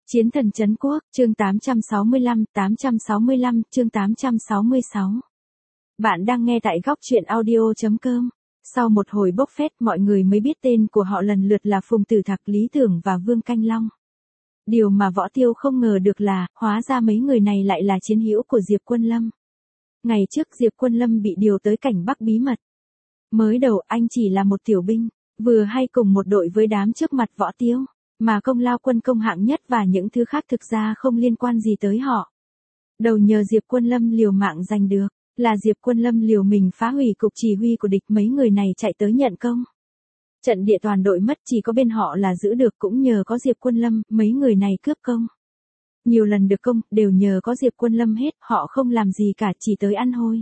Chiến thần trấn quốc, chương 865, chương 866. Bạn đang nghe tại góc truyện audio.com. Sau một hồi bốc phét, mọi người mới biết tên của họ lần lượt là Phùng Tử Thạc, Lý Tưởng và Vương Canh Long. Điều mà Võ Tiêu không ngờ được là, hóa ra mấy người này lại là chiến hữu của Diệp Quân Lâm. Ngày trước Diệp Quân Lâm bị điều tới cảnh Bắc bí mật. Mới đầu anh chỉ là một tiểu binh, vừa hay cùng một đội với đám trước mặt Võ Tiêu. Mà công lao quân công hạng nhất và những thứ khác thực ra không liên quan gì tới họ. Đầu nhờ Diệp Quân Lâm liều mạng giành được, là Diệp Quân Lâm liều mình phá hủy cục chỉ huy của địch, mấy người này chạy tới nhận công. Trận địa toàn đội mất, chỉ có bên họ là giữ được, cũng nhờ có Diệp Quân Lâm, mấy người này cướp công. Nhiều lần được công, đều nhờ có Diệp Quân Lâm hết, họ không làm gì cả, chỉ tới ăn hôi.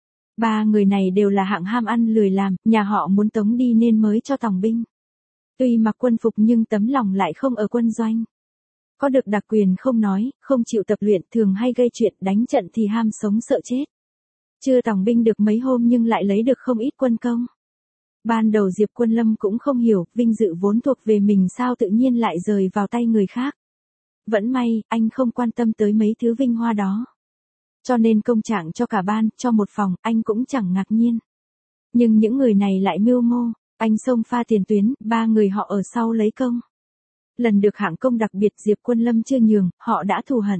Ba người này đều là hạng ham ăn lười làm, nhà họ muốn tống đi nên mới cho tòng binh. Tuy mặc quân phục nhưng tấm lòng lại không ở quân doanh. Có được đặc quyền không nói, không chịu tập luyện, thường hay gây chuyện, đánh trận thì ham sống sợ chết. Chưa tòng binh được mấy hôm nhưng lại lấy được không ít quân công. Ban đầu Diệp Quân Lâm cũng không hiểu, vinh dự vốn thuộc về mình sao tự nhiên lại rời vào tay người khác. Vẫn may, anh không quan tâm tới mấy thứ vinh hoa đó. Cho nên công trạng cho cả ban, cho một phòng, anh cũng chẳng ngạc nhiên. Nhưng những người này lại mưu mô. Anh xông pha tiền tuyến, ba người họ ở sau lấy công. Lần được hạng công đặc biệt Diệp Quân Lâm chưa nhường, họ đã thù hận.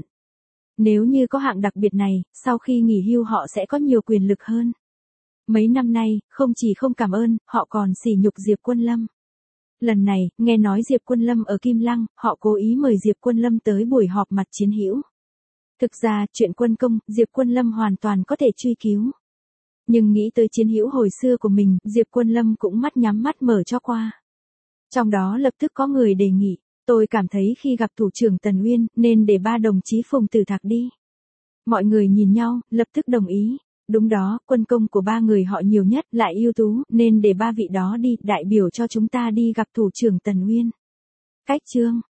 Nếu như có hạng đặc biệt này, sau khi nghỉ hưu họ sẽ có nhiều quyền lực hơn. Mấy năm nay, không chỉ không cảm ơn, họ còn sỉ nhục Diệp Quân Lâm. Lần này, nghe nói Diệp Quân Lâm ở Kim Lăng, họ cố ý mời Diệp Quân Lâm tới buổi họp mặt chiến hữu. Thực ra, chuyện quân công, Diệp Quân Lâm hoàn toàn có thể truy cứu. Nhưng nghĩ tới chiến hữu hồi xưa của mình, Diệp Quân Lâm cũng mắt nhắm mắt mở cho qua. Trong đó lập tức có người đề nghị, tôi cảm thấy khi gặp thủ trưởng Tần Uyên, nên để ba đồng chí Phùng Tử Thạc đi. Mọi người nhìn nhau, lập tức đồng ý. Đúng đó, quân công của ba người họ nhiều nhất, lại ưu tú, nên để ba vị đó đi, đại biểu cho chúng ta đi gặp thủ trưởng Tần Uyên. Cách chương,